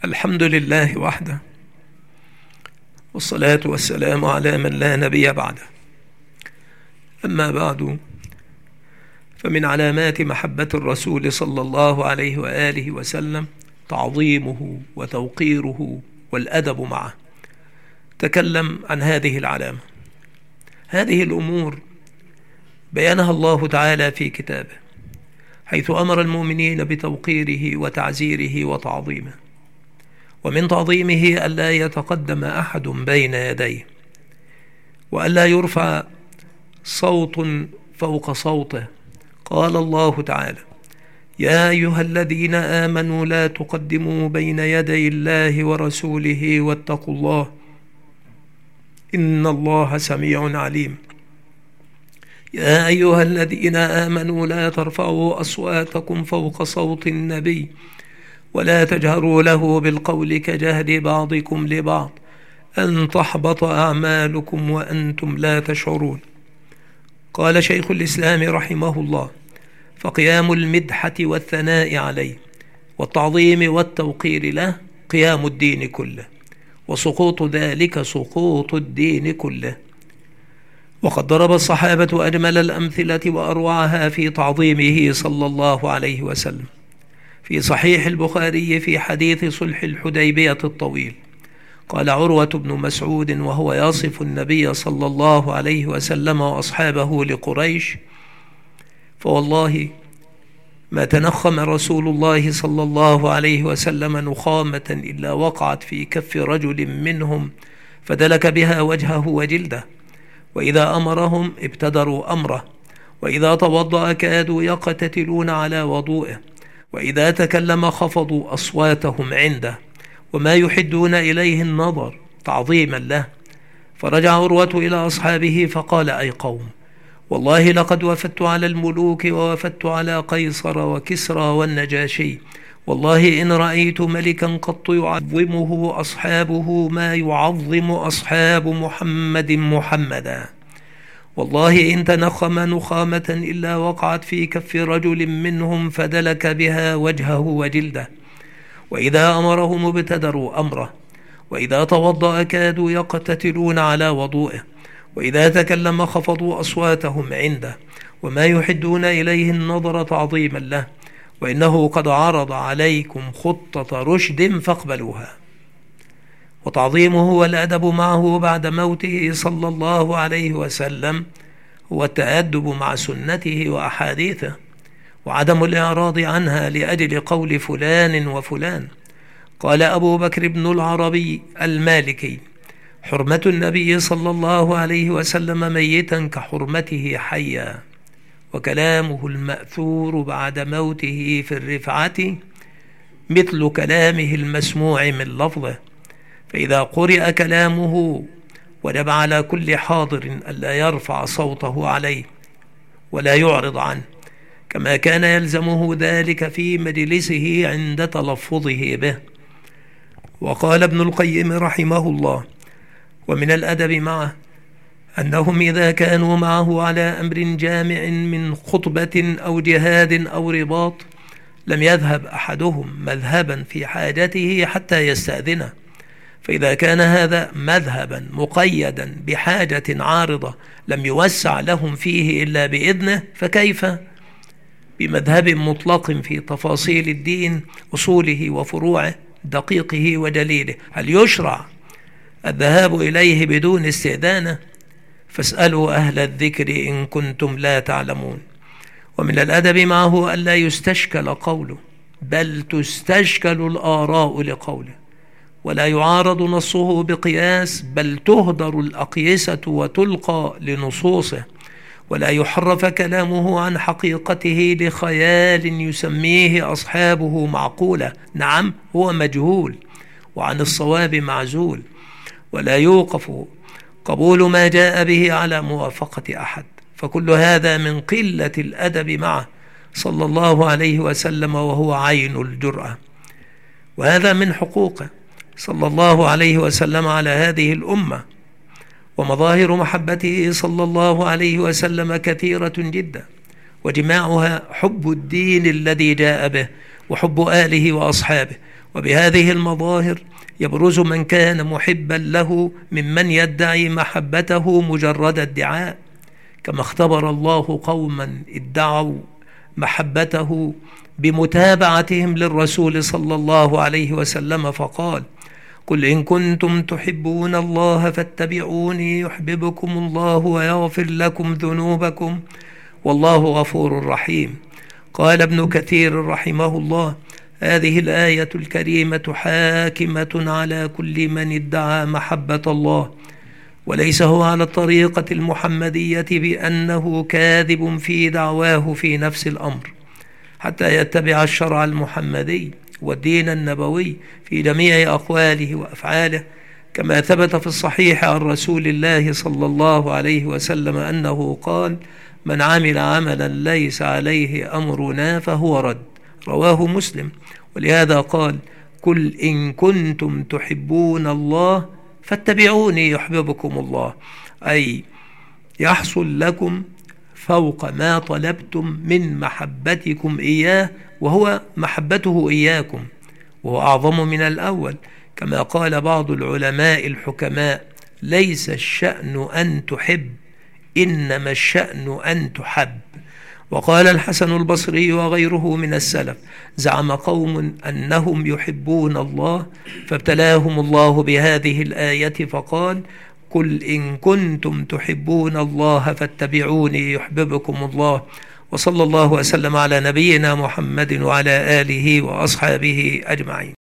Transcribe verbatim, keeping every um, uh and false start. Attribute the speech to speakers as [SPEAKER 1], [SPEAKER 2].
[SPEAKER 1] الحمد لله وحده، والصلاة والسلام على من لا نبي بعده. أما بعد، فمن علامات محبة الرسول صلى الله عليه وآله وسلم تعظيمه وتوقيره والأدب معه. تكلم عن هذه العلامة. هذه الأمور بيانها الله تعالى في كتابه، حيث أمر المؤمنين بتوقيره وتعزيره وتعظيمه. ومن تعظيمه ألا يتقدم أحد بين يديه، وألا يرفع صوت فوق صوته. قال الله تعالى: يا أيها الذين آمنوا لا تقدموا بين يدي الله ورسوله واتقوا الله إن الله سميع عليم. يا أيها الذين آمنوا لا ترفعوا أصواتكم فوق صوت النبي ولا تجهروا له بالقول كجهر بعضكم لبعض أن تحبط أعمالكم وأنتم لا تشعرون. قال شيخ الإسلام رحمه الله: فقيام المدحة والثناء عليه والتعظيم والتوقير له قيام الدين كله، وسقوط ذلك سقوط الدين كله. وقد ضرب الصحابة أجمل الأمثلة وأروعها في تعظيمه صلى الله عليه وسلم. في صحيح البخاري في حديث صلح الحديبية الطويل، قال عروة بن مسعود وهو يصف النبي صلى الله عليه وسلم وأصحابه لقريش: فوالله ما تنخم رسول الله صلى الله عليه وسلم نخامة إلا وقعت في كف رجل منهم فدلك بها وجهه وجلده، وإذا أمرهم ابتدروا أمره، وإذا توضأ كادوا يقتتلون على وضوئه، وإذا تكلم خفضوا أصواتهم عنده، وما يحدون إليه النظر تعظيما له. فرجع عروة إلى أصحابه فقال: أي قوم، والله لقد وفدت على الملوك ووفدت على قيصر وكسرى والنجاشي، والله إن رأيت ملكا قط يعظمه أصحابه ما يعظم أصحاب محمد محمدا. والله إن تنخم نخامة إلا وقعت في كف رجل منهم فدلك بها وجهه وجلده، وإذا أمرهم ابتدروا أمره، وإذا توضأ كادوا يقتتلون على وضوئه، وإذا تكلم خفضوا أصواتهم عنده، وما يحدون إليه النظر تعظيما له، وإنه قد عرض عليكم خطة رشد فاقبلوها. وتعظيمه والأدب معه بعد موته صلى الله عليه وسلم هو التأدب مع سنته وأحاديثه، وعدم الإعراض عنها لأجل قول فلان وفلان. قال أبو بكر بن العربي المالكي: حرمة النبي صلى الله عليه وسلم ميتا كحرمته حيا، وكلامه المأثور بعد موته في الرفعة مثل كلامه المسموع من لفظه، فإذا قرئ كلامه وجب على كل حاضر ألا يرفع صوته عليه ولا يعرض عنه، كما كان يلزمه ذلك في مجلسه عند تلفظه به. وقال ابن القيم رحمه الله: ومن الأدب معه أنهم إذا كانوا معه على أمر جامع من خطبة أو جهاد أو رباط لم يذهب أحدهم مذهبا في حاجته حتى يستأذنه، فإذا كان هذا مذهبا مقيدا بحاجة عارضة لم يوسع لهم فيه إلا بإذنه، فكيف بمذهب مطلق في تفاصيل الدين أصوله وفروعه دقيقه ودليله؟ هل يشرع الذهاب إليه بدون استئذانه؟ فاسألوا أهل الذكر إن كنتم لا تعلمون. ومن الأدب معه ألا يستشكل قوله، بل تستشكل الآراء لقوله، ولا يعارض نصه بقياس، بل تهدر الأقيسة وتلقى لنصوصه، ولا يحرف كلامه عن حقيقته لخيال يسميه أصحابه معقولة، نعم هو مجهول وعن الصواب معزول، ولا يوقف قبول ما جاء به على موافقة أحد. فكل هذا من قلة الأدب معه صلى الله عليه وسلم، وهو عين الجرأة. وهذا من حقوقه صلى الله عليه وسلم على هذه الأمة. ومظاهر محبته صلى الله عليه وسلم كثيرة جدا، وجماعها حب الدين الذي جاء به وحب آله وأصحابه، وبهذه المظاهر يبرز من كان محبا له ممن يدعي محبته مجرد ادعاء، كما اختبر الله قوما ادعوا محبته بمتابعتهم للرسول صلى الله عليه وسلم فقال: قل إن كنتم تحبون الله فاتبعوني يحببكم الله ويغفر لكم ذنوبكم والله غفور رحيم. قال ابن كثير رحمه الله: هذه الآية الكريمة حاكمة على كل من ادعى محبة الله، وليس هو على الطريقة المحمدية بأنه كاذب في دعواه في نفس الأمر، حتى يتبع الشرع المحمدي والدين النبوي في جميع أقواله وأفعاله، كما ثبت في الصحيح عن رسول الله صلى الله عليه وسلم أنه قال: من عمل عملا ليس عليه أمرنا فهو رد، رواه مسلم. ولهذا قال: قل إن كنتم تحبون الله فاتبعوني يحببكم الله، أي يحصل لكم فوق ما طلبتم من محبتكم إياه، وهو محبته إياكم، وهو أعظم من الأول، كما قال بعض العلماء الحكماء: ليس الشأن أن تحب، إنما الشأن أن تحب. وقال الحسن البصري وغيره من السلف: زعم قوم أنهم يحبون الله فابتلاهم الله بهذه الآية فقال: قل إن كنتم تحبون الله فاتبعوني يحببكم الله. وصلى الله وسلم على نبينا محمد وعلى آله وأصحابه أجمعين.